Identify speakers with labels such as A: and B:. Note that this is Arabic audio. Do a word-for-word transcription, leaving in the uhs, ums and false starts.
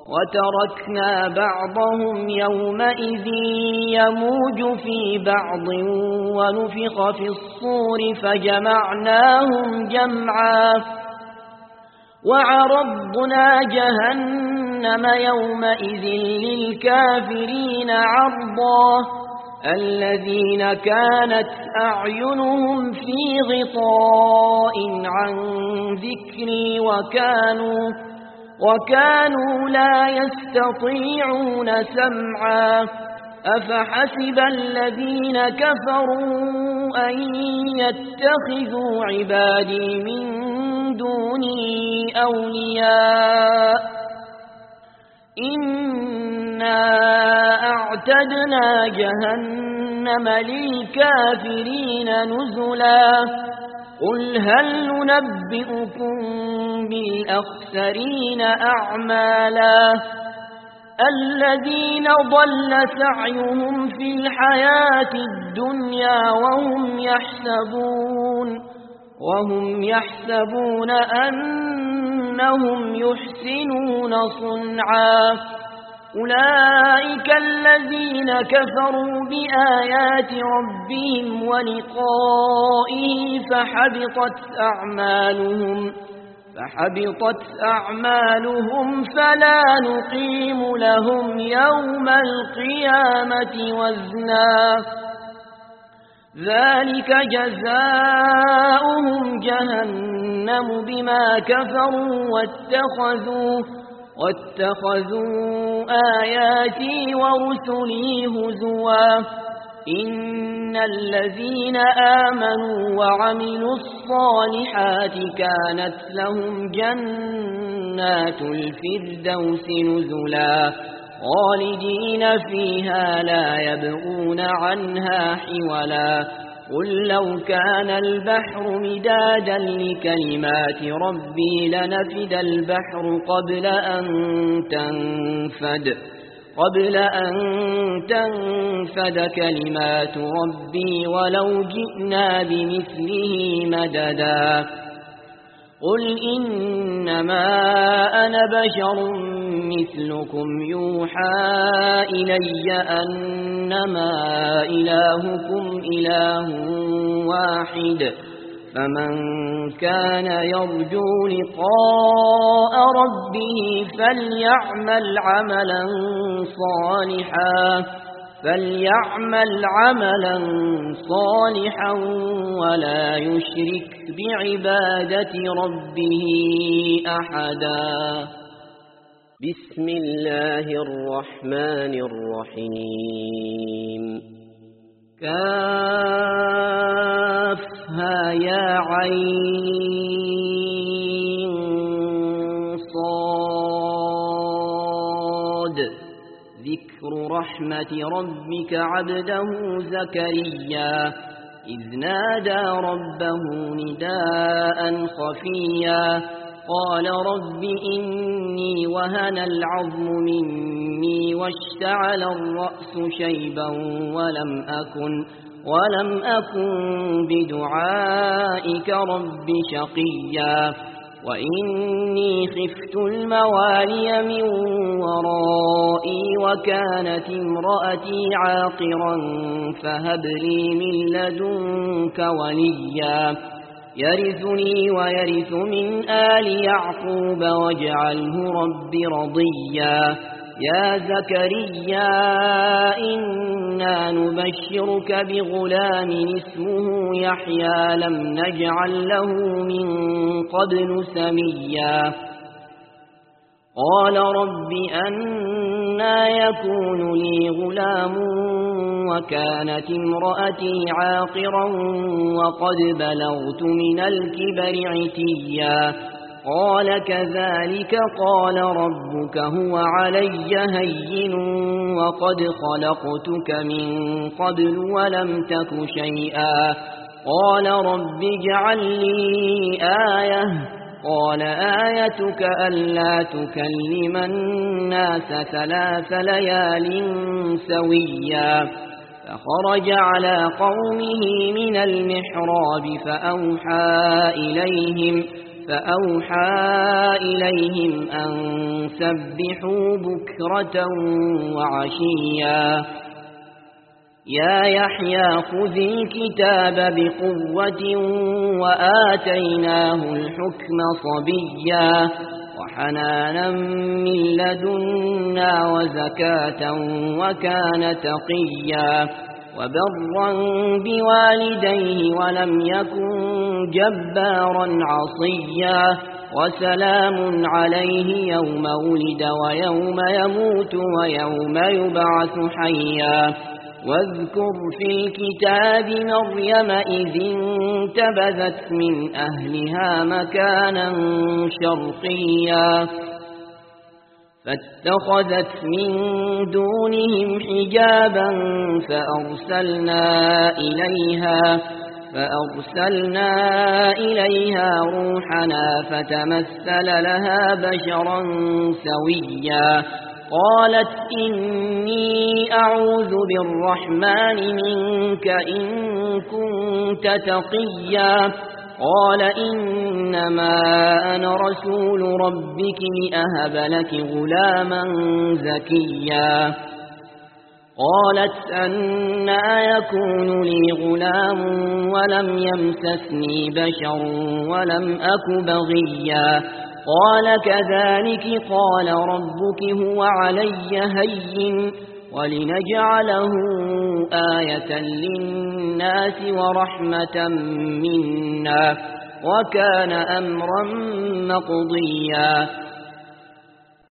A: وتركنا بعضهم يومئذ يموج في بعض ونفخ في الصور فجمعناهم جمعا وعرضنا جهنم يومئذ للكافرين عرضا الذين كانت أعينهم في غطاء عن ذكري وكانوا وكانوا لا يستطيعون سمعا أفحسب الذين كفروا أن يتخذوا عبادي من دوني أولياء إنا أعتدنا جهنم للكافرين نزلا قل هل ننبئكم بالأخسرين أعمالا الذين ضل سعيهم في الحياة الدنيا وهم يحسبون وهم يحسبون أنهم يحسنون صنعا أولئك الذين كفروا بآيات ربهم ولقائه فحبطت أعمالهم فحبطت أعمالهم فلا نقيم لهم يوم القيامة وزنا ذلك جزاؤهم جهنم بما كفروا واتخذوا واتخذوا آياتي ورسلي هزوا إن الذين آمنوا وعملوا الصالحات كانت لهم جنات الفردوس نزلا خالدين فيها لا يبغون عنها حولا قل لو كان البحر مدادا لكلمات ربي لنفد البحر قبل أن تنفد قبل أن تنفد كلمات ربي ولو جئنا بمثله مددا قل إنما أنا بشر مثلكم يوحى إلي أنما إلهكم إله واحد فمن كان يرجو لقاء ربه فليعمل عملا صالحا فليعمل عملا صالحا ولا يشرك بعبادة ربه أحدا بسم الله الرحمن الرحيم كافها يا عين صاد ذكر رحمة ربك عبده زكريا إذ نادى ربه نداء خفيا قال رب إني وهن العظم مني واشتعل الرأس شيبا ولم أكن ولم أكن بدعائك رب شقيا وإني خفت الموالي من ورائي وكانت امرأتي عاقرا فهب لي من لدنك وليا يرثني ويرث من آل يعقوب واجعله رب رضيا يا زكريا إنا نبشرك بغلام اسمه يحيى لم نجعل له من قبل سميا قال رب أنى يكون لي غلام وكانت امرأتي عاقرا وقد بلغت من الكبر عتيا قال كذلك قال ربك هو علي هين وقد خلقتك من قبل ولم تك شيئا قال رب اجعل لي آية قال آيتك ألا تكلم الناس ثلاث ليال سويا فخرج على قومه من المحراب فأوحى إليهم فأوحى إليهم أن سبحوا بكرة وعشيا يا يحيى خذ الكتاب بقوة وآتيناه الحكم صبيا وحنانا من لدنا وزكاة وكان تقيا وبرا بوالديه ولم يكن جبارا عصيا وسلام عليه يوم ولد ويوم يموت ويوم يبعث حيا واذكر في الكتاب مريم إذ انتبذت من أهلها مكانا شرقيا فاتخذت من دونهم حجابا فأرسلنا إليها فأرسلنا إليها روحنا فتمثل لها بشرا سويا قالت إني أعوذ بالرحمن منك إن كنت تقيا قال إنما أنا رسول ربك لأهب لك غلاما زكيا قالت أنى يكون لي غلام ولم يمسسني بشر ولم أك بغيا قال كذلك قال ربك هو علي هين ولنجعله آية للناس ورحمة منا وكان أمرا مقضيا